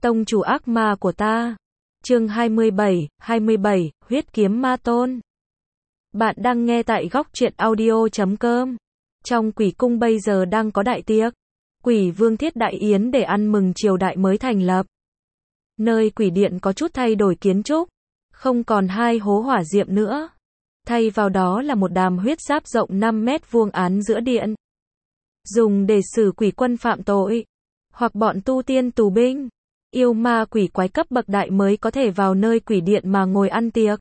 Tông chủ ác ma của ta. Chương 27, huyết kiếm ma tôn. Bạn đang nghe tại góc truyện audio.com. Trong quỷ cung bây giờ đang có đại tiệc. Quỷ vương thiết đại yến để ăn mừng triều đại mới thành lập. Nơi quỷ điện có chút thay đổi kiến trúc. Không còn hai hố hỏa diệm nữa. Thay vào đó là một đàm huyết giáp rộng 5 mét vuông án giữa điện. Dùng để xử quỷ quân phạm tội. Hoặc bọn tu tiên tù binh. Yêu ma quỷ quái cấp bậc đại mới có thể vào nơi quỷ điện mà ngồi ăn tiệc.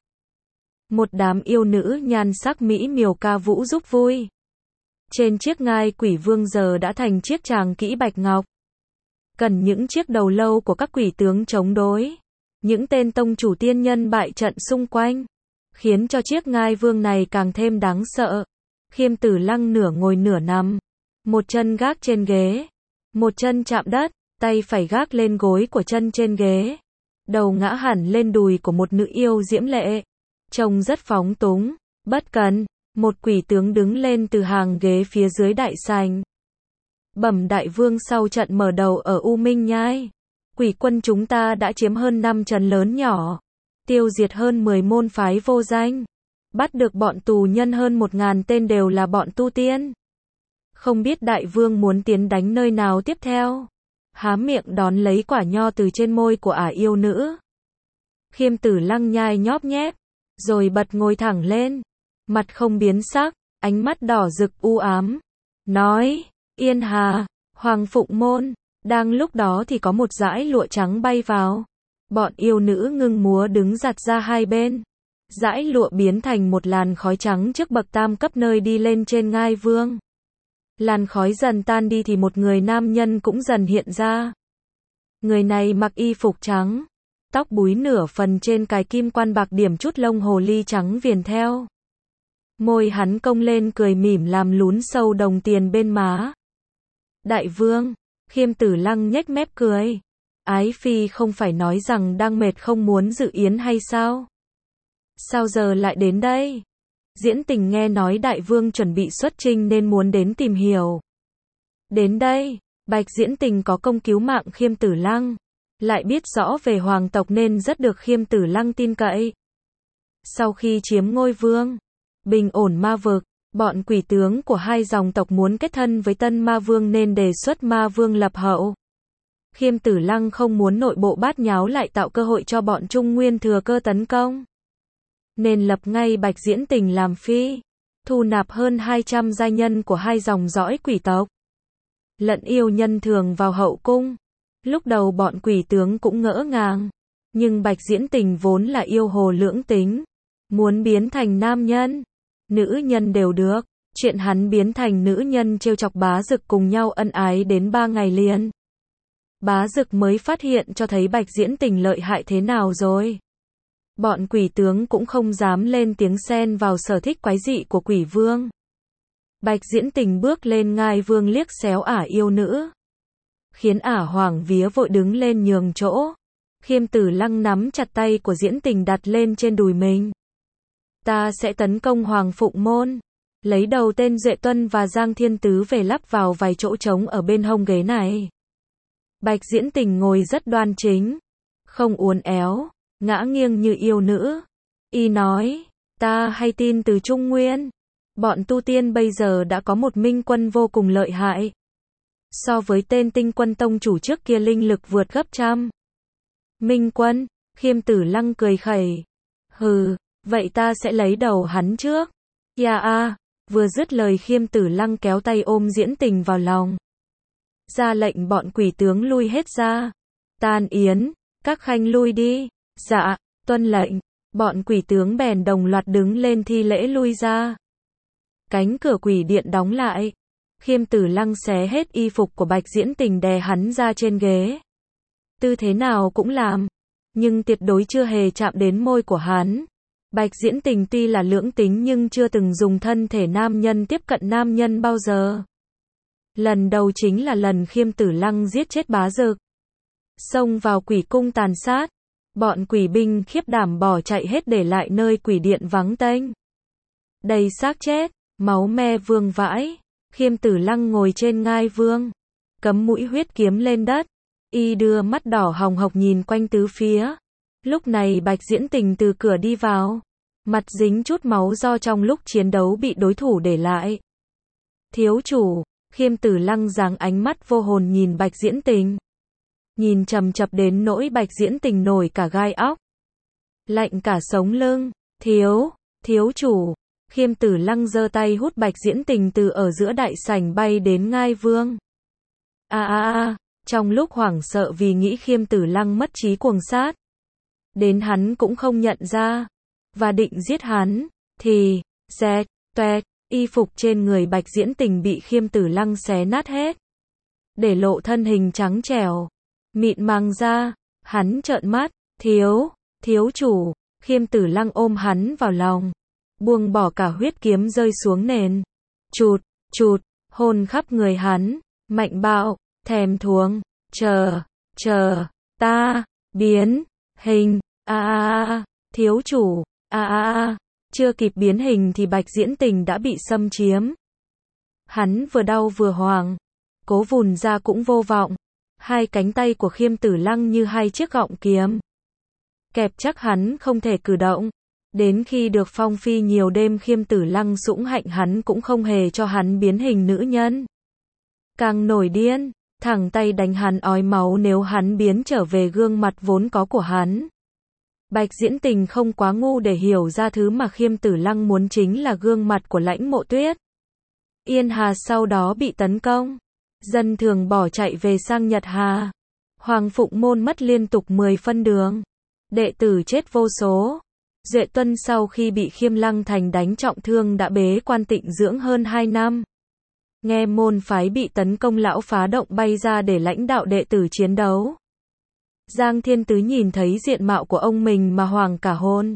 Một đám yêu nữ nhan sắc mỹ miều ca vũ giúp vui. Trên chiếc ngai quỷ vương giờ đã thành chiếc tràng kỹ bạch ngọc. Cần những chiếc đầu lâu của các quỷ tướng chống đối. Những tên tông chủ tiên nhân bại trận xung quanh. Khiến cho chiếc ngai vương này càng thêm đáng sợ. Khiêm Tử Lăng nửa ngồi nửa nằm. Một chân gác trên ghế. Một chân chạm đất. Tay phải gác lên gối của chân trên ghế. Đầu ngã hẳn lên đùi của một nữ yêu diễm lệ. Trông rất phóng túng. Bất cần, một quỷ tướng đứng lên từ hàng ghế phía dưới đại sảnh. Bẩm đại vương, sau trận mở đầu ở U Minh Nhai, quỷ quân chúng ta đã chiếm hơn 5 trấn lớn nhỏ. Tiêu diệt hơn 10 môn phái vô danh. Bắt được bọn tù nhân hơn 1.000 tên đều là bọn tu tiên. Không biết đại vương muốn tiến đánh nơi nào tiếp theo? Há miệng đón lấy quả nho từ trên môi của ả yêu nữ. Khiêm Tử Lăng nhai nhóp nhép, rồi bật ngồi thẳng lên, mặt không biến sắc, ánh mắt đỏ rực u ám, nói: Yên Hà, Hoàng Phụng Môn. Đang lúc đó thì có một dải lụa trắng bay vào. Bọn yêu nữ ngưng múa đứng giặt ra hai bên. Dải lụa biến thành một làn khói trắng trước bậc tam cấp nơi đi lên trên ngai vương. Làn khói dần tan đi thì một người nam nhân cũng dần hiện ra. Người này mặc y phục trắng, tóc búi nửa phần, trên cài kim quan bạc điểm chút lông hồ ly trắng viền theo. Môi hắn cong lên cười mỉm làm lún sâu đồng tiền bên má. Đại vương, Khiêm Tử Lăng nhếch mép cười. Ái phi không phải nói rằng đang mệt không muốn dự yến hay sao? Sao giờ lại đến đây? Diễn Tình nghe nói đại vương chuẩn bị xuất chinh nên muốn đến tìm hiểu. Đến đây, Bạch Diễn Tình có công cứu mạng Khiêm Tử Lăng, lại biết rõ về hoàng tộc nên rất được Khiêm Tử Lăng tin cậy. Sau khi chiếm ngôi vương, bình ổn ma vực, bọn quỷ tướng của hai dòng tộc muốn kết thân với tân ma vương nên đề xuất ma vương lập hậu. Khiêm Tử Lăng không muốn nội bộ bát nháo lại tạo cơ hội cho bọn Trung Nguyên thừa cơ tấn công. Nên lập ngay Bạch Diễn Tình làm phi, thu nạp hơn 200 giai nhân của hai dòng dõi quỷ tộc. Lẫn yêu nhân thường vào hậu cung. Lúc đầu bọn quỷ tướng cũng ngỡ ngàng. Nhưng Bạch Diễn Tình vốn là yêu hồ lưỡng tính. Muốn biến thành nam nhân, nữ nhân đều được. Chuyện hắn biến thành nữ nhân trêu chọc Bá Dực cùng nhau ân ái đến 3 ngày liền. Bá Dực mới phát hiện cho thấy Bạch Diễn Tình lợi hại thế nào rồi. Bọn quỷ tướng cũng không dám lên tiếng xen vào sở thích quái dị của quỷ vương. Bạch Diễn Tình bước lên ngai vương liếc xéo ả yêu nữ. Khiến ả hoảng vía vội đứng lên nhường chỗ. Khiêm Tử Lăng nắm chặt tay của Diễn Tình đặt lên trên đùi mình. Ta sẽ tấn công Hoàng Phụng Môn. Lấy đầu tên Duệ Tuân và Giang Thiên Tứ về lắp vào vài chỗ trống ở bên hông ghế này. Bạch Diễn Tình ngồi rất đoan chính. Không uốn éo. Ngã nghiêng như yêu nữ. Y nói, ta hay tin từ Trung Nguyên. Bọn tu tiên bây giờ đã có một minh quân vô cùng lợi hại. So với tên tinh quân tông chủ trước kia linh lực vượt gấp trăm. Minh quân, Khiêm Tử Lăng cười khẩy. Hừ, vậy ta sẽ lấy đầu hắn trước. Ya a, vừa dứt lời Khiêm Tử Lăng kéo tay ôm Diễn Tình vào lòng. Ra lệnh bọn quỷ tướng lui hết ra. Tan yến, các khanh lui đi. Dạ, tuân lệnh. Bọn quỷ tướng bèn đồng loạt đứng lên thi lễ lui ra. Cánh cửa quỷ điện đóng lại. Khiêm Tử Lăng xé hết y phục của Bạch Diễn Tình đè hắn ra trên ghế. Tư thế nào cũng làm, nhưng tuyệt đối chưa hề chạm đến môi của hắn. Bạch Diễn Tình tuy là lưỡng tính nhưng chưa từng dùng thân thể nam nhân tiếp cận nam nhân bao giờ. Lần đầu chính là lần Khiêm Tử Lăng giết chết Bá Dực. Xông vào quỷ cung tàn sát. Bọn quỷ binh khiếp đảm bỏ chạy hết để lại nơi quỷ điện vắng tênh. Đầy xác chết, máu me vương vãi. Khiêm Tử Lăng ngồi trên ngai vương, cắm mũi huyết kiếm lên đất. Y đưa mắt đỏ hồng hộc nhìn quanh tứ phía. Lúc này Bạch Diễn Tình từ cửa đi vào. Mặt dính chút máu do trong lúc chiến đấu bị đối thủ để lại. Thiếu chủ, Khiêm Tử Lăng giáng ánh mắt vô hồn nhìn Bạch Diễn Tình. Nhìn chằm chằm đến nỗi Bạch Diễn Tình nổi cả gai óc. Lạnh cả sống lưng. Thiếu chủ. Khiêm Tử Lăng giơ tay hút Bạch Diễn Tình từ ở giữa đại sảnh bay đến ngai vương. Trong lúc hoảng sợ vì nghĩ Khiêm Tử Lăng mất trí cuồng sát. Đến hắn cũng không nhận ra. Và định giết hắn. Thì, xẹt, toẹt, y phục trên người Bạch Diễn Tình bị Khiêm Tử Lăng xé nát hết. Để lộ thân hình trắng trẻo. Mịn màng ra. Hắn trợn mắt. Thiếu chủ. Khiêm Tử Lăng ôm hắn vào lòng. Buông bỏ cả huyết kiếm rơi xuống nền. Chụt, hôn khắp người hắn. Mạnh bạo, thèm thuồng. Chờ, ta, biến, hình, thiếu chủ, chưa kịp biến hình thì Bạch Diễn Tình đã bị xâm chiếm. Hắn vừa đau vừa hoảng. Cố vùn ra cũng vô vọng. Hai cánh tay của Khiêm Tử Lăng như hai chiếc gọng kiếm. Kẹp chắc hắn không thể cử động. Đến khi được phong phi nhiều đêm Khiêm Tử Lăng sủng hạnh hắn cũng không hề cho hắn biến hình nữ nhân. Càng nổi điên, thẳng tay đánh hắn ói máu nếu hắn biến trở về gương mặt vốn có của hắn. Bạch Diễn Tình không quá ngu để hiểu ra thứ mà Khiêm Tử Lăng muốn chính là gương mặt của Lãnh Mộ Tuyết. Yên Hà sau đó bị tấn công. Dân thường bỏ chạy về sang Nhật Hà. Hoàng Phụng Môn mất liên tục 10 phân đường. Đệ tử chết vô số. Duệ Tuân sau khi bị Khiêm Lăng Thành đánh trọng thương đã bế quan tịnh dưỡng hơn 2 năm. Nghe môn phái bị tấn công lão phá động bay ra để lãnh đạo đệ tử chiến đấu. Giang Thiên Tứ nhìn thấy diện mạo của ông mình mà hoảng cả hồn.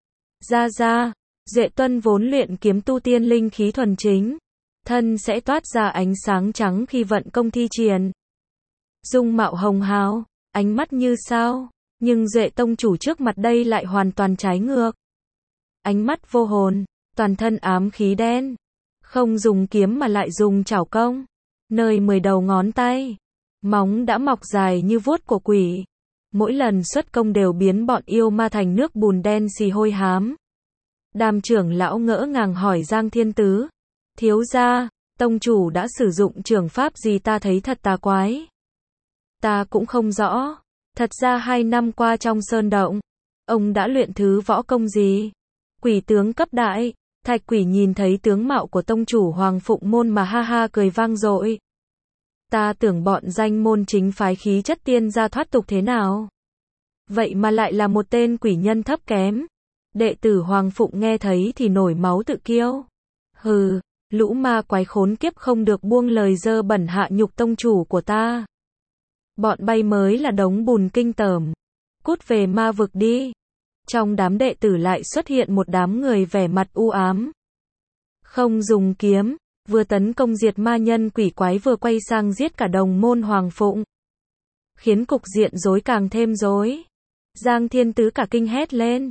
Ra, Duệ Tuân vốn luyện kiếm tu tiên linh khí thuần chính. Thân sẽ toát ra ánh sáng trắng khi vận công thi triển. Dung mạo hồng hào, ánh mắt như sao. Nhưng Duệ tông chủ trước mặt đây lại hoàn toàn trái ngược. Ánh mắt vô hồn, toàn thân ám khí đen. Không dùng kiếm mà lại dùng chảo công. Nơi 10 đầu ngón tay. Móng đã mọc dài như vuốt của quỷ. Mỗi lần xuất công đều biến bọn yêu ma thành nước bùn đen xì hôi hám. Đàm trưởng lão ngỡ ngàng hỏi Giang Thiên Tứ. Thiếu gia, tông chủ đã sử dụng trường pháp gì ta thấy thật tà quái. Ta cũng không rõ. Thật ra 2 năm qua trong sơn động, ông đã luyện thứ võ công gì? Quỷ tướng cấp đại. Thạch Quỷ nhìn thấy tướng mạo của tông chủ Hoàng Phụng Môn mà ha ha cười vang dội. Ta tưởng bọn danh môn chính phái khí chất tiên gia thoát tục thế nào. Vậy mà lại là một tên quỷ nhân thấp kém. Đệ tử Hoàng Phụng nghe thấy thì nổi máu tự kiêu. Hừ, lũ ma quái khốn kiếp không được buông lời dơ bẩn hạ nhục tông chủ của ta. Bọn bay mới là đống bùn kinh tởm. Cút về ma vực đi. Trong đám đệ tử lại xuất hiện một đám người vẻ mặt u ám. Không dùng kiếm, vừa tấn công diệt ma nhân quỷ quái vừa quay sang giết cả đồng môn Hoàng Phụng. Khiến cục diện rối càng thêm rối. Giang Thiên Tứ cả kinh hét lên.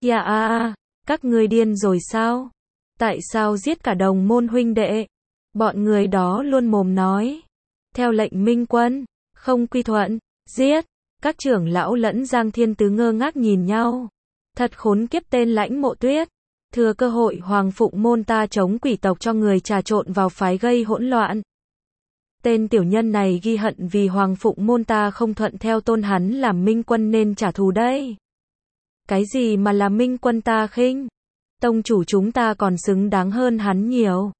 Các ngươi điên rồi sao? Tại sao giết cả đồng môn huynh đệ? Bọn người đó luôn mồm nói. Theo lệnh minh quân, không quy thuận, giết. Các trưởng lão lẫn Giang Thiên Tứ ngơ ngác nhìn nhau. Thật khốn kiếp tên Lãnh Mộ Tuyết. Thừa cơ hội Hoàng Phụng Môn ta chống quỷ tộc cho người trà trộn vào phái gây hỗn loạn. Tên tiểu nhân này ghi hận vì Hoàng Phụng Môn ta không thuận theo tôn hắn làm minh quân nên trả thù đây. Cái gì mà là minh quân ta khinh? Tông chủ chúng ta còn xứng đáng hơn hắn nhiều.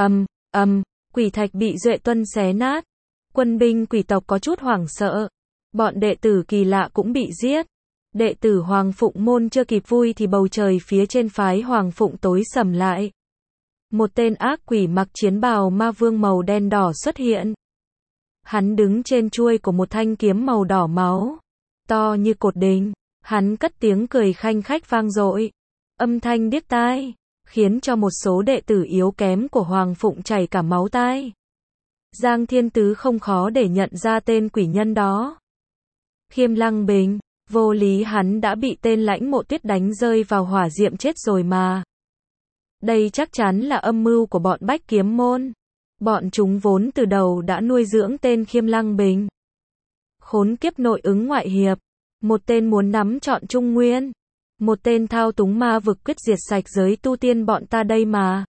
Quỷ thạch bị Duệ Tuân xé nát. Quân binh quỷ tộc có chút hoảng sợ. Bọn đệ tử kỳ lạ cũng bị giết. Đệ tử Hoàng Phụng Môn chưa kịp vui thì bầu trời phía trên phái Hoàng Phụng tối sầm lại. Một tên ác quỷ mặc chiến bào ma vương màu đen đỏ xuất hiện. Hắn đứng trên chuôi của một thanh kiếm màu đỏ máu, to như cột đình. Hắn cất tiếng cười khanh khách vang dội. Âm thanh điếc tai, khiến cho một số đệ tử yếu kém của Hoàng Phụng chảy cả máu tai. Giang Thiên Tứ không khó để nhận ra tên quỷ nhân đó. Khiêm Lăng Bình. Vô lý hắn đã bị tên Lãnh Mộ Tuyết đánh rơi vào hỏa diệm chết rồi mà. Đây chắc chắn là âm mưu của bọn Bách Kiếm Môn. Bọn chúng vốn từ đầu đã nuôi dưỡng tên Khiêm Lăng Bình. Khốn kiếp nội ứng ngoại hiệp. Một tên muốn nắm trọn Trung Nguyên. Một tên thao túng ma vực quyết diệt sạch giới tu tiên bọn ta đây mà.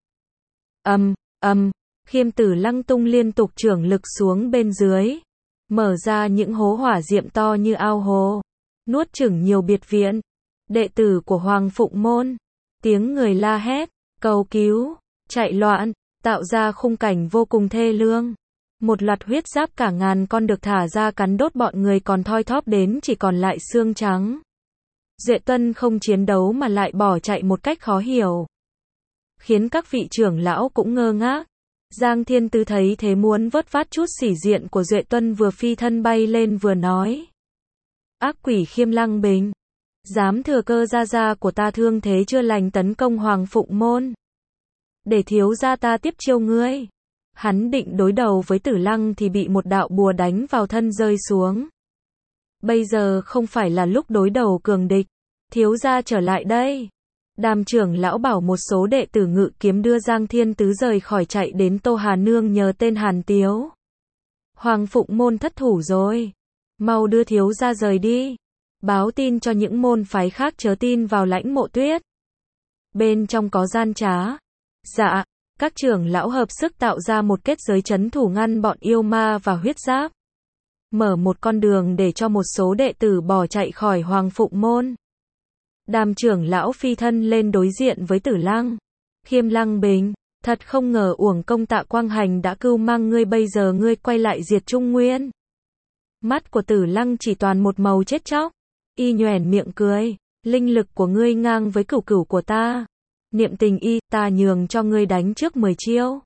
Khiêm Tử Lăng tung liên tục chưởng lực xuống bên dưới. Mở ra những hố hỏa diệm to như ao hồ. Nuốt chửng nhiều biệt viện. Đệ tử của Hoàng Phụng Môn. Tiếng người la hét, cầu cứu, chạy loạn, tạo ra khung cảnh vô cùng thê lương. Một loạt huyết giáp cả ngàn con được thả ra cắn đốt bọn người còn thoi thóp đến chỉ còn lại xương trắng. Duệ Tuân không chiến đấu mà lại bỏ chạy một cách khó hiểu. Khiến các vị trưởng lão cũng ngơ ngác. Giang Thiên Tứ thấy thế muốn vớt vát chút sĩ diện của Duệ Tuân vừa phi thân bay lên vừa nói. Ác quỷ Khiêm Lăng Bình. Dám thừa cơ gia của ta thương thế chưa lành tấn công Hoàng Phụng Môn. Để thiếu gia ta tiếp chiêu ngươi. Hắn định đối đầu với Tử Lăng thì bị một đạo bùa đánh vào thân rơi xuống. Bây giờ không phải là lúc đối đầu cường địch. Thiếu gia trở lại đây. Đàm trưởng lão bảo một số đệ tử Ngự Kiếm đưa Giang Thiên Tứ rời khỏi chạy đến Tô Hà Nương nhờ tên Hàn Tiếu. Hoàng Phụng Môn thất thủ rồi. Mau đưa thiếu gia rời đi. Báo tin cho những môn phái khác chớ tin vào Lãnh Mộ Tuyết. Bên trong có gian trá. Dạ, các trưởng lão hợp sức tạo ra một kết giới trấn thủ ngăn bọn yêu ma và huyết giáp. Mở một con đường để cho một số đệ tử bỏ chạy khỏi Hoàng Phụng Môn. Đàm trưởng lão phi thân lên đối diện với Tử Lăng. Khiêm Lăng Bình, thật không ngờ uổng công Tạ Quang Hành đã cưu mang ngươi, bây giờ ngươi quay lại diệt Trung Nguyên. Mắt của Tử Lăng chỉ toàn một màu chết chóc. Y nhoẻn miệng cười. Linh lực của ngươi ngang với cửu cửu của ta. Niệm tình y, ta nhường cho ngươi đánh trước 10 chiêu.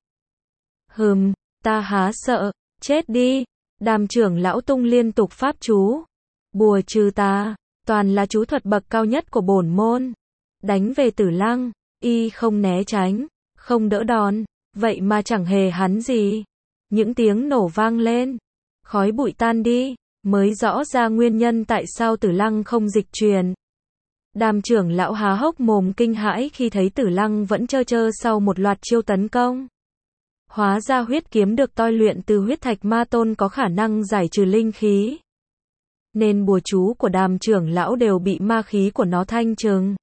Ta há sợ. Chết đi. Đàm trưởng lão tung liên tục pháp chú. Bùa trừ tà. Toàn là chú thuật bậc cao nhất của bổn môn. Đánh về Tử Lăng. Y không né tránh. Không đỡ đòn. Vậy mà chẳng hề hắn gì. Những tiếng nổ vang lên. Khói bụi tan đi. Mới rõ ra nguyên nhân tại sao Tử Lăng không dịch truyền. Đàm trưởng lão há hốc mồm kinh hãi khi thấy Tử Lăng vẫn trơ sau một loạt chiêu tấn công. Hóa ra huyết kiếm được tôi luyện từ huyết thạch ma tôn có khả năng giải trừ linh khí. Nên bùa chú của đàm trưởng lão đều bị ma khí của nó thanh trừng.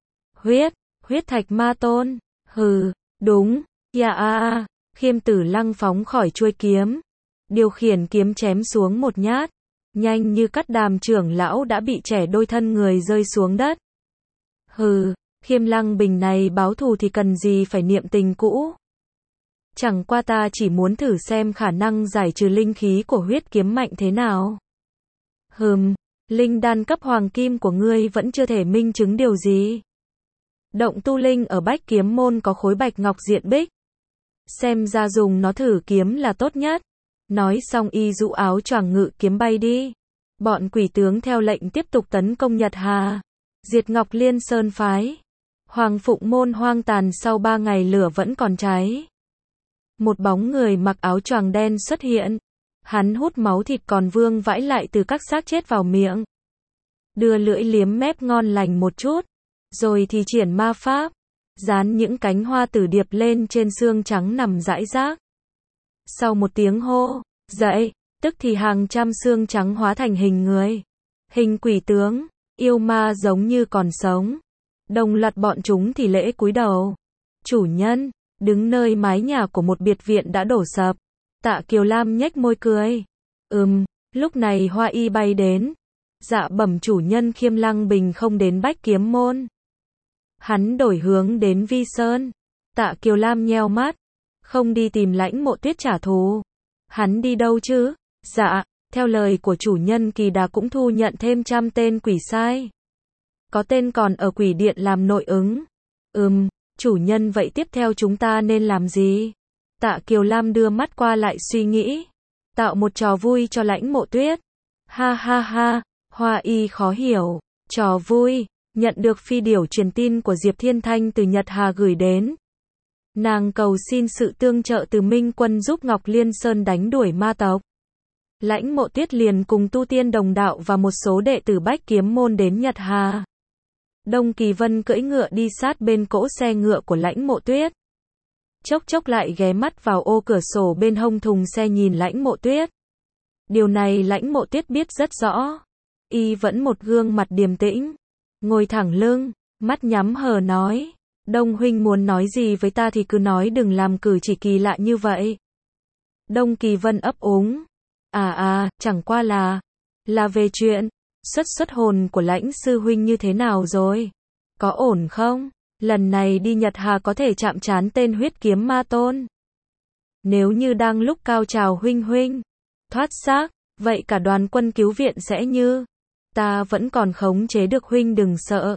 Huyết thạch ma tôn. Đúng. Khiêm Tử Lăng phóng khỏi chuôi kiếm. Điều khiển kiếm chém xuống một nhát. Nhanh như cắt, đàm trưởng lão đã bị chẻ đôi thân người rơi xuống đất. Khiêm Lăng Bình này báo thù thì cần gì phải niệm tình cũ. Chẳng qua ta chỉ muốn thử xem khả năng giải trừ linh khí của huyết kiếm mạnh thế nào. Linh đan cấp hoàng kim của ngươi vẫn chưa thể minh chứng điều gì. Động tu linh ở Bách Kiếm Môn có khối bạch ngọc diện bích. Xem ra dùng nó thử kiếm là tốt nhất. Nói xong y dụ áo choàng ngự kiếm bay đi. Bọn quỷ tướng theo lệnh tiếp tục tấn công Nhật Hà. Diệt Ngọc Liên Sơn phái. Hoàng Phụng Môn hoang tàn sau 3 ngày lửa vẫn còn cháy. Một bóng người mặc áo choàng đen xuất hiện. Hắn hút máu thịt còn vương vãi lại từ các xác chết vào miệng. Đưa lưỡi liếm mép ngon lành một chút. Rồi thì triển ma pháp. Dán những cánh hoa tử điệp lên trên xương trắng nằm rải rác. Sau một tiếng hô, dậy, tức thì hàng trăm xương trắng hóa thành hình người. Hình quỷ tướng, yêu ma giống như còn sống. Đồng loạt bọn chúng thì lễ cúi đầu. Chủ nhân, đứng nơi mái nhà của một biệt viện đã đổ sập. Tạ Kiều Lam nhếch môi cười. Lúc này Hoa Y bay đến. Dạ bẩm chủ nhân, Khiêm Lăng Bình không đến Bách Kiếm Môn. Hắn đổi hướng đến Vi Sơn. Tạ Kiều Lam nheo mắt. Không đi tìm Lãnh Mộ Tuyết trả thù. Hắn đi đâu chứ? Dạ, theo lời của chủ nhân, Kỳ Đà cũng thu nhận thêm 100 tên quỷ sai. Có tên còn ở quỷ điện làm nội ứng. Chủ nhân, vậy tiếp theo chúng ta nên làm gì? Tạ Kiều Lam đưa mắt qua lại suy nghĩ. Tạo một trò vui cho Lãnh Mộ Tuyết. Ha. Hoa Y khó hiểu. Trò vui. Nhận được phi điểu truyền tin của Diệp Thiên Thanh từ Nhật Hà gửi đến. Nàng cầu xin sự tương trợ từ Minh Quân giúp Ngọc Liên Sơn đánh đuổi ma tộc. Lãnh Mộ Tuyết liền cùng tu tiên đồng đạo và một số đệ tử Bách Kiếm Môn đến Nhật Hà. Đông Kỳ Vân cưỡi ngựa đi sát bên cỗ xe ngựa của Lãnh Mộ Tuyết. Chốc chốc lại ghé mắt vào ô cửa sổ bên hông thùng xe nhìn Lãnh Mộ Tuyết. Điều này Lãnh Mộ Tiết biết rất rõ. Y vẫn một gương mặt điềm tĩnh, ngồi thẳng lưng, mắt nhắm hờ nói. Đông huynh muốn nói gì với ta thì cứ nói, đừng làm cử chỉ kỳ lạ như vậy. Đông Kỳ Vân ấp úng. Chẳng qua là về chuyện xuất hồn của Lãnh sư huynh như thế nào rồi? Có ổn không? Lần này đi Nhật Hà có thể chạm trán tên huyết kiếm ma tôn. Nếu như đang lúc cao trào huynh thoát xác, vậy cả đoàn quân cứu viện sẽ như. Ta vẫn còn khống chế được, huynh đừng sợ.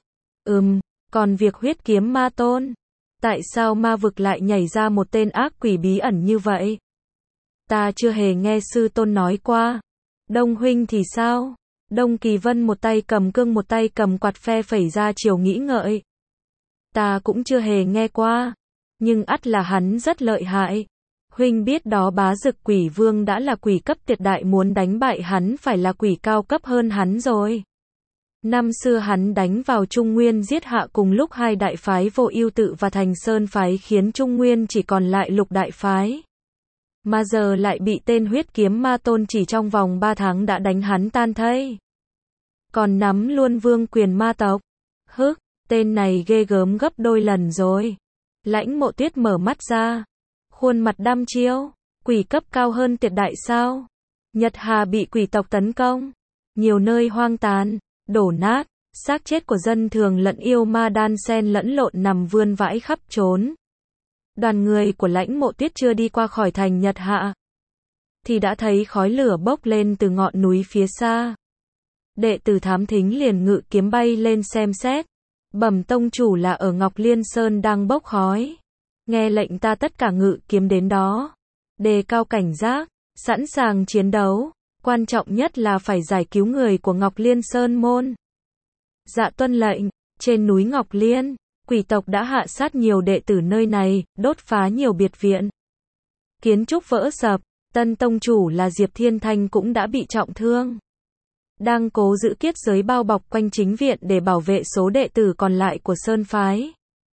Còn việc huyết kiếm ma tôn, tại sao ma vực lại nhảy ra một tên ác quỷ bí ẩn như vậy? Ta chưa hề nghe sư tôn nói qua. Đông huynh thì sao? Đông Kỳ Vân một tay cầm cương một tay cầm quạt phe phẩy ra chiều nghĩ ngợi. Ta cũng chưa hề nghe qua, nhưng ắt là hắn rất lợi hại. Huynh biết đó, Bá Dực Quỷ Vương đã là quỷ cấp tuyệt đại, muốn đánh bại hắn phải là quỷ cao cấp hơn hắn rồi. Năm xưa hắn đánh vào Trung Nguyên giết hạ cùng lúc hai đại phái Vô Ưu Tự và Thành Sơn phái, khiến Trung Nguyên chỉ còn lại Lục đại phái. Mà giờ lại bị tên huyết kiếm ma tôn chỉ trong vòng 3 tháng đã đánh hắn tan thây. Còn nắm luôn vương quyền ma tộc. Tên này ghê gớm gấp đôi lần rồi. Lãnh Mộ Tuyết mở mắt ra, khuôn mặt đăm chiêu. Quỷ cấp cao hơn tuyệt đại sao? Nhật Hà bị quỷ tộc tấn công, nhiều nơi hoang tàn, đổ nát, xác chết của dân thường lẫn yêu ma đan xen lẫn lộn nằm vươn vãi khắp trốn. Đoàn người của Lãnh Mộ Tuyết chưa đi qua khỏi thành Nhật Hạ, thì đã thấy khói lửa bốc lên từ ngọn núi phía xa. Đệ tử thám thính liền ngự kiếm bay lên xem xét. Bẩm tông chủ, là ở Ngọc Liên Sơn đang bốc khói. Nghe lệnh ta tất cả ngự kiếm đến đó. Đề cao cảnh giác, sẵn sàng chiến đấu. Quan trọng nhất là phải giải cứu người của Ngọc Liên Sơn môn. Dạ tuân lệnh. Trên núi Ngọc Liên, quỷ tộc đã hạ sát nhiều đệ tử nơi này, đốt phá nhiều biệt viện. Kiến trúc vỡ sập, tân tông chủ là Diệp Thiên Thanh cũng đã bị trọng thương. Đang cố giữ kết giới bao bọc quanh chính viện để bảo vệ số đệ tử còn lại của Sơn phái.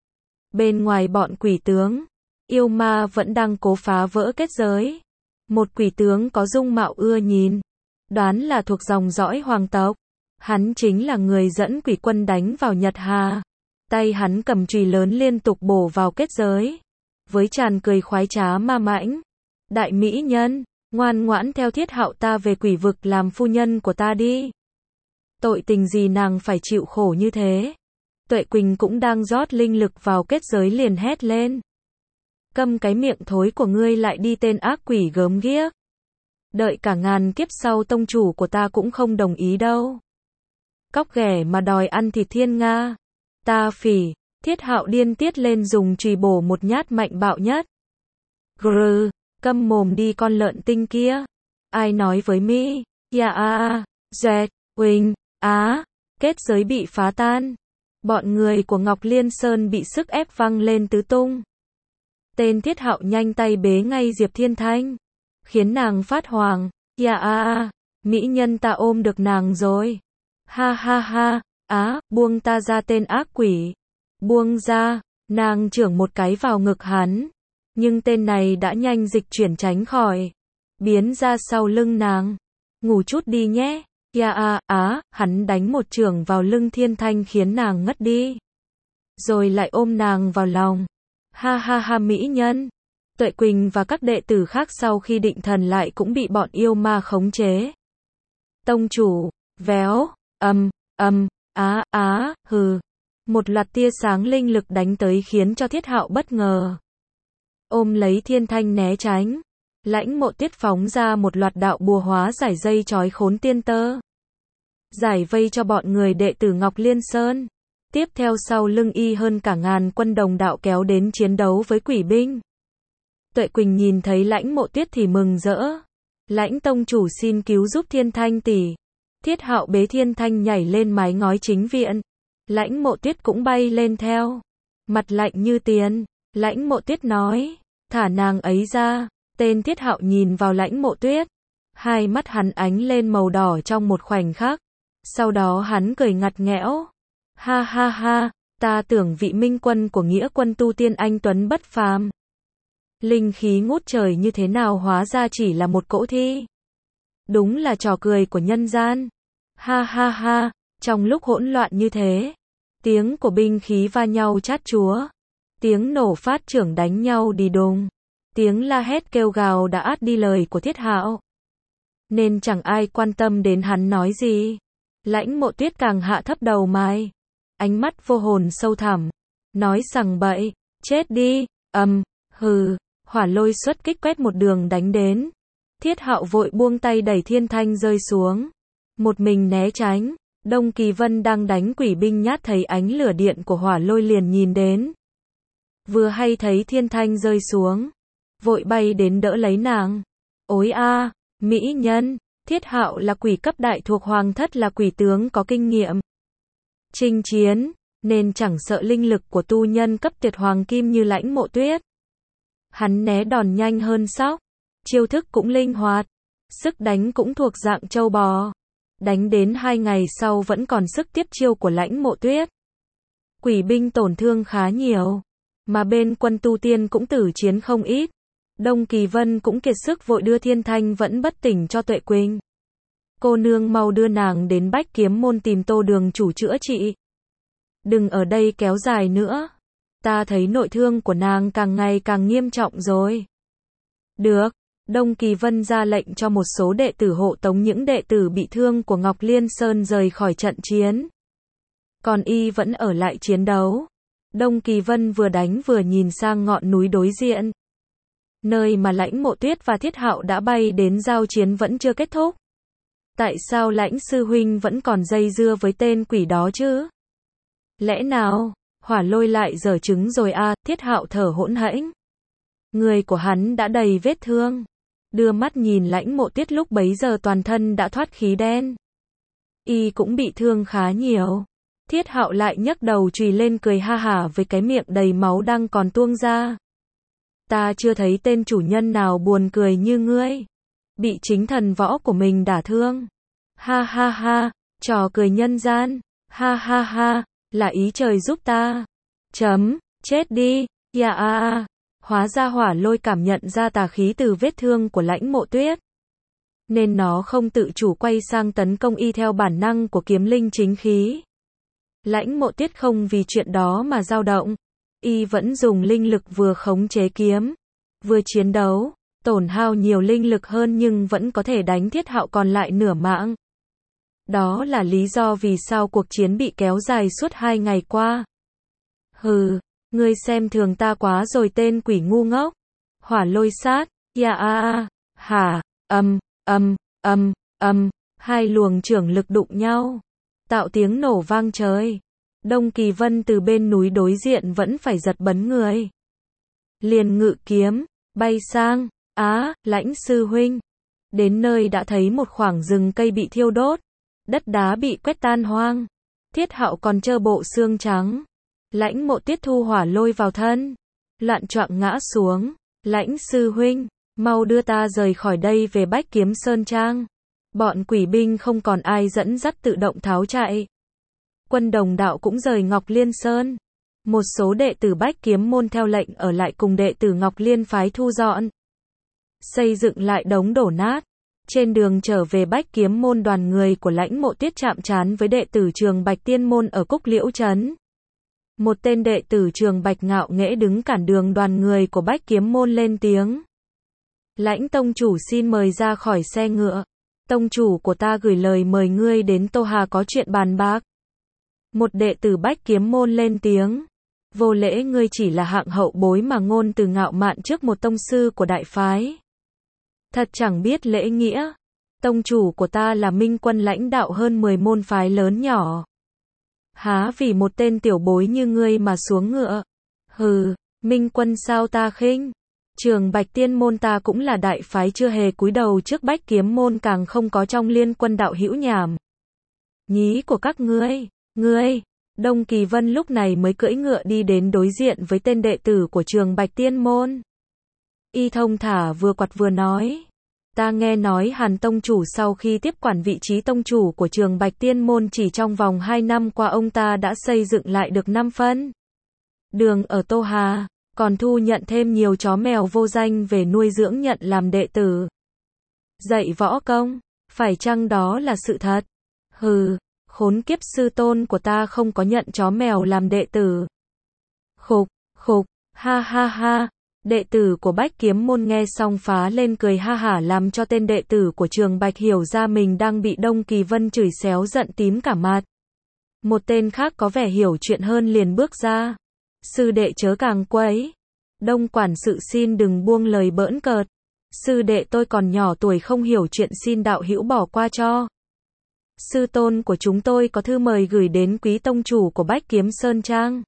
Bên ngoài bọn quỷ tướng, yêu ma vẫn đang cố phá vỡ kết giới. Một quỷ tướng có dung mạo ưa nhìn, đoán là thuộc dòng dõi hoàng tộc. Hắn chính là người dẫn quỷ quân đánh vào Nhật Hà. Tay hắn cầm chùy lớn liên tục bổ vào kết giới, với tràn cười khoái trá ma mãnh. Đại mỹ nhân, ngoan ngoãn theo Thiết Hạo ta về quỷ vực làm phu nhân của ta đi. Tội tình gì nàng phải chịu khổ như thế? Tuệ Quỳnh cũng đang rót linh lực vào kết giới liền hét lên. Câm cái miệng thối của ngươi lại đi, tên ác quỷ gớm ghiếc. Đợi cả ngàn kiếp sau tông chủ của ta cũng không đồng ý đâu. Cóc ghẻ mà đòi ăn thịt thiên nga. Ta phỉ. Thiết Hạo điên tiết lên dùng chùy bổ một nhát mạnh bạo nhất. Grrr, câm mồm đi con lợn tinh kia. Ai nói với mi? Dẹt, Quỳnh, kết giới bị phá tan. Bọn người của Ngọc Liên Sơn bị sức ép văng lên tứ tung. Tên Thiết Hạo nhanh tay bế ngay Diệp Thiên Thanh, khiến nàng phát hoảng. Mỹ nhân ta ôm được nàng rồi. Buông ta ra tên ác quỷ. Buông ra, nàng chưởng một cái vào ngực hắn. Nhưng tên này đã nhanh dịch chuyển tránh khỏi, biến ra sau lưng nàng. Ngủ chút đi nhé. Hắn đánh một chưởng vào lưng Thiên Thanh khiến nàng ngất đi. Rồi lại ôm nàng vào lòng. Mỹ nhân. Tuệ Quỳnh và các đệ tử khác sau khi định thần lại cũng bị bọn yêu ma khống chế. Tông chủ, véo, Một loạt tia sáng linh lực đánh tới khiến cho Thiết Hạo bất ngờ. Ôm lấy Thiên Thanh né tránh. Lãnh Mộ Tiết phóng ra một loạt đạo bùa hóa giải dây trói khốn tiên tơ. Giải vây cho bọn người đệ tử Ngọc Liên Sơn. Tiếp theo sau lưng y hơn cả ngàn quân đồng đạo kéo đến chiến đấu với quỷ binh. Tuệ Quỳnh nhìn thấy Lãnh Mộ Tiết thì mừng rỡ. Lãnh tông chủ xin cứu giúp Thiên Thanh tỷ. Thiết Hạo bế Thiên Thanh nhảy lên mái ngói chính viện. Lãnh Mộ Tiết cũng bay lên theo. Mặt lạnh như tiền. Lãnh Mộ Tiết nói, thả nàng ấy ra. Tên Thiết Hạo nhìn vào Lãnh Mộ Tuyết. Hai mắt hắn ánh lên màu đỏ trong một khoảnh khắc. Sau đó hắn cười ngặt nghẽo. Ta tưởng vị minh quân của nghĩa quân tu tiên anh tuấn bất phàm. Linh khí ngút trời như thế nào hóa ra chỉ là một cỗ thi. Đúng là trò cười của nhân gian. Ha ha ha, trong lúc hỗn loạn như thế, tiếng của binh khí va nhau chát chúa, tiếng nổ phát trưởng đánh nhau đi đùng, tiếng la hét kêu gào đã át đi lời của Thiết Hạo. Nên chẳng ai quan tâm đến hắn nói gì. Lãnh Mộ Tuyết càng hạ thấp đầu mày, ánh mắt vô hồn sâu thẳm, nói sằng bậy, chết đi, hừ, hỏa lôi xuất kích quét một đường đánh đến. Thiết Hạo vội buông tay đẩy Thiên Thanh rơi xuống, một mình né tránh. Đông Kỳ Vân đang đánh quỷ binh nhát thấy ánh lửa điện của hỏa lôi liền nhìn đến. Vừa hay thấy Thiên Thanh rơi xuống, vội bay đến đỡ lấy nàng. Ôi a, mỹ nhân, Thiết Hạo là quỷ cấp đại thuộc hoàng thất, là quỷ tướng có kinh nghiệm chinh chiến, nên chẳng sợ linh lực của tu nhân cấp tuyệt hoàng kim như Lãnh Mộ Tuyết. Hắn né đòn nhanh hơn sóc, chiêu thức cũng linh hoạt, sức đánh cũng thuộc dạng trâu bò. Đánh đến 2 ngày sau vẫn còn sức tiếp chiêu của Lãnh Mộ Tuyết. Quỷ binh tổn thương khá nhiều, mà bên quân tu tiên cũng tử chiến không ít. Đông Kỳ Vân cũng kiệt sức vội đưa Thiên Thanh vẫn bất tỉnh cho Tuệ Quỳnh. Cô nương mau đưa nàng đến Bách Kiếm Môn tìm Tô đường chủ chữa trị. Đừng ở đây kéo dài nữa. Ta thấy nội thương của nàng càng ngày càng nghiêm trọng rồi. Được. Đông Kỳ Vân ra lệnh cho một số đệ tử hộ tống những đệ tử bị thương của Ngọc Liên Sơn rời khỏi trận chiến. Còn y vẫn ở lại chiến đấu. Đông Kỳ Vân vừa đánh vừa nhìn sang ngọn núi đối diện, nơi mà Lãnh Mộ Tuyết và Thiết Hạo đã bay đến giao chiến vẫn chưa kết thúc. Tại sao Lãnh sư huynh vẫn còn dây dưa với tên quỷ đó chứ? Lẽ nào hỏa lôi lại giở trứng rồi à? Thiết Hạo thở hổn hển. Người của hắn đã đầy vết thương. Đưa mắt nhìn Lãnh Mộ Tuyết lúc bấy giờ toàn thân đã thoát khí đen. Y cũng bị thương khá nhiều. Thiết Hạo lại nhấc đầu chùy lên cười ha hả với cái miệng đầy máu đang còn tuông ra. Ta chưa thấy tên chủ nhân nào buồn cười như ngươi. Bị chính thần võ của mình đả thương. Ha ha ha, trò cười nhân gian. Ha ha ha, là ý trời giúp ta. Chết đi, ya a. Hóa ra hỏa lôi cảm nhận ra tà khí từ vết thương của Lãnh Mộ Tuyết, nên nó không tự chủ quay sang tấn công y theo bản năng của kiếm linh chính khí. Lãnh Mộ Tuyết không vì chuyện đó mà dao động. Y vẫn dùng linh lực vừa khống chế kiếm, vừa chiến đấu, tổn hao nhiều linh lực hơn nhưng vẫn có thể đánh Thiết Hạo còn lại nửa mạng. Đó là lý do vì sao cuộc chiến bị kéo dài suốt 2 ngày qua. Hừ, ngươi xem thường ta quá rồi tên quỷ ngu ngốc. Hỏa lôi sát, ya a a, hả, hai luồng trưởng lực đụng nhau, tạo tiếng nổ vang trời. Đông Kỳ Vân từ bên núi đối diện vẫn phải giật bắn người. Liền ngự kiếm, bay sang, Lãnh sư huynh. Đến nơi đã thấy một khoảng rừng cây bị thiêu đốt, đất đá bị quét tan hoang. Thiết Hạo còn trơ bộ xương trắng. Lãnh Mộ Tuyết thu hỏa lôi vào thân, loạn choạng ngã xuống. Lãnh sư huynh, mau đưa ta rời khỏi đây về Bách Kiếm Sơn Trang. Bọn quỷ binh không còn ai dẫn dắt tự động tháo chạy. Quân Đồng Đạo cũng rời Ngọc Liên Sơn. Một số đệ tử Bách Kiếm Môn theo lệnh ở lại cùng đệ tử Ngọc Liên phái thu dọn, xây dựng lại đống đổ nát. Trên đường trở về Bách Kiếm Môn, đoàn người của Lãnh Mộ Tuyết chạm trán với đệ tử Trường Bạch Tiên Môn ở Cúc Liễu Trấn. Một tên đệ tử Trường Bạch ngạo nghễ đứng cản đường đoàn người của Bách Kiếm Môn lên tiếng. Lãnh tông chủ xin mời ra khỏi xe ngựa. Tông chủ của ta gửi lời mời ngươi đến Tô Hà có chuyện bàn bạc. Một đệ tử Bách Kiếm Môn lên tiếng. Vô lễ, ngươi chỉ là hạng hậu bối mà ngôn từ ngạo mạn trước một tông sư của đại phái. Thật chẳng biết lễ nghĩa. Tông chủ của ta là Minh Quân, lãnh đạo hơn 10 môn phái lớn nhỏ. Há vì một tên tiểu bối như ngươi mà xuống ngựa? Hừ, Minh Quân sao ta khinh? Trường Bạch Tiên Môn ta cũng là đại phái chưa hề cúi đầu trước Bách Kiếm Môn, càng không có trong Liên Quân đạo hữu nhảm nhí của các ngươi. Đông Kỳ Vân lúc này mới cưỡi ngựa đi đến đối diện với tên đệ tử của Trường Bạch Tiên Môn. Y thông thả vừa quạt vừa nói. Ta nghe nói Hàn tông chủ sau khi tiếp quản vị trí tông chủ của Trường Bạch Tiên Môn chỉ trong vòng 2 năm qua ông ta đã xây dựng lại được 5 phân đường ở Tô Hà, còn thu nhận thêm nhiều chó mèo vô danh về nuôi dưỡng nhận làm đệ tử, dạy võ công. Phải chăng đó là sự thật? Hừ, khốn kiếp, sư tôn của ta không có nhận chó mèo làm đệ tử. Khục, khục, ha ha ha. Đệ tử của Bách Kiếm môn nghe xong phá lên cười ha hả, làm cho tên đệ tử của Trường Bạch hiểu ra mình đang bị Đông Kỳ Vân chửi xéo giận tím cả mặt. Một tên khác có vẻ hiểu chuyện hơn liền bước ra. Sư đệ chớ càng quấy. Đông quản sự xin đừng buông lời bỡn cợt. Sư đệ tôi còn nhỏ tuổi không hiểu chuyện, xin đạo hữu bỏ qua cho. Sư tôn của chúng tôi có thư mời gửi đến quý tông chủ của Bách Kiếm Sơn Trang.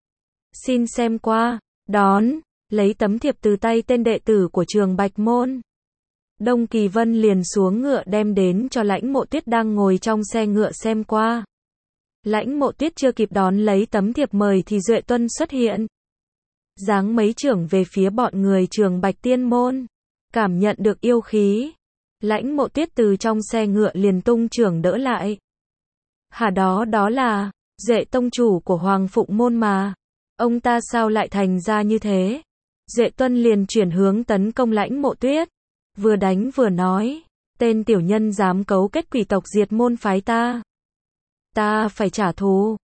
Xin xem qua. Đón. Lấy tấm thiệp từ tay tên đệ tử của Trường Bạch môn. Đông Kỳ Vân liền xuống ngựa đem đến cho Lãnh Mộ Tuyết đang ngồi trong xe ngựa xem qua. Lãnh Mộ Tuyết chưa kịp đón lấy tấm thiệp mời thì Duệ Tuân xuất hiện. Giáng mấy chưởng về phía bọn người Trường Bạch tiên môn. Cảm nhận được yêu khí. Lãnh Mộ Tuyết từ trong xe ngựa liền tung chưởng đỡ lại. Hả, đó là Duệ tông chủ của Hoàng Phụng môn mà. Ông ta sao lại thành ra như thế? Duệ Tuân liền chuyển hướng tấn công Lãnh Mộ Tuyết. Vừa đánh vừa nói. Tên tiểu nhân dám cấu kết quỷ tộc diệt môn phái ta. Ta phải trả thù.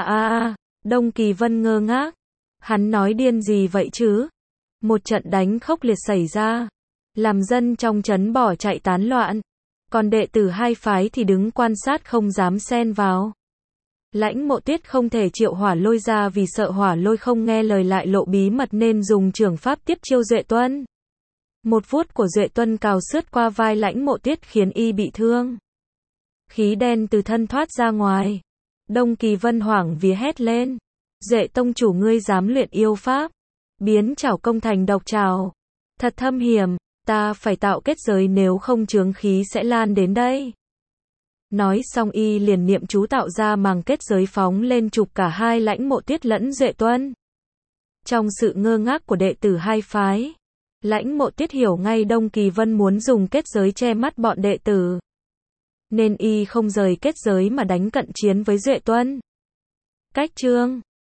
Đông Kỳ Vân ngơ ngác. Hắn nói điên gì vậy chứ? Một trận đánh khốc liệt xảy ra. Làm dân trong trấn bỏ chạy tán loạn. Còn đệ tử hai phái thì đứng quan sát không dám xen vào. Lãnh Mộ Tuyết không thể triệu hỏa lôi ra vì sợ hỏa lôi không nghe lời lại lộ bí mật nên dùng chưởng pháp tiếp chiêu Duệ Tuân. Một vuốt của Duệ Tuân cào sướt qua vai Lãnh Mộ Tuyết khiến y bị thương. Khí đen từ thân thoát ra ngoài. Đông Kỳ Vân hoảng vía hét lên. Duệ tông chủ, ngươi dám luyện yêu pháp. Biến chảo công thành độc trảo. Thật thâm hiểm, ta phải tạo kết giới nếu không chướng khí sẽ lan đến đây. Nói xong y liền niệm chú tạo ra màng kết giới phóng lên chụp cả hai Lãnh Mộ Tuyết lẫn Duệ Tuân. Trong sự ngơ ngác của đệ tử hai phái, Lãnh Mộ Tuyết hiểu ngay Đông Kỳ Vân muốn dùng kết giới che mắt bọn đệ tử. Nên y không rời kết giới mà đánh cận chiến với Duệ Tuân. Cách chương